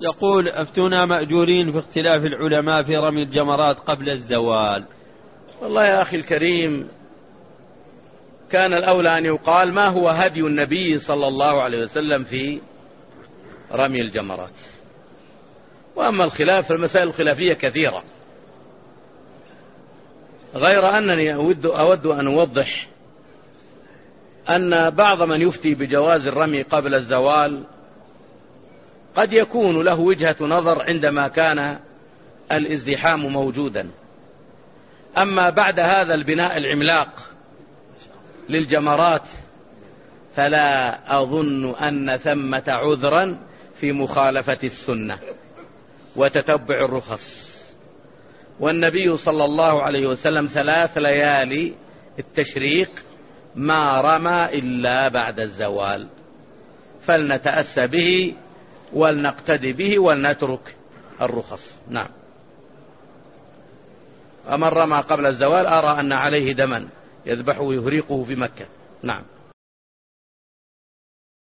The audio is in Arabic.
يقول أفتونا مأجورين في اختلاف العلماء في رمي الجمرات قبل الزوال. والله يا أخي الكريم، كان الأولى أن يقال ما هو هدي النبي صلى الله عليه وسلم في رمي الجمرات. وأما الخلاف فالمسائل الخلافية كثيرة، غير أنني أود أن أوضح أن بعض من يفتي بجواز الرمي قبل الزوال قد يكون له وجهة نظر عندما كان الازدحام موجودا. أما بعد هذا البناء العملاق للجمرات فلا أظن أن ثمة عذرا في مخالفة السنة وتتبع الرخص. والنبي صلى الله عليه وسلم 3 ليالي التشريق ما رمى إلا بعد الزوال، فلنتأسى به ولنقتدي به ولنترك الرخص. نعم. ومن رمى قبل الزوال أرى أن عليه دما يذبحه ويهريقه في مكة. نعم.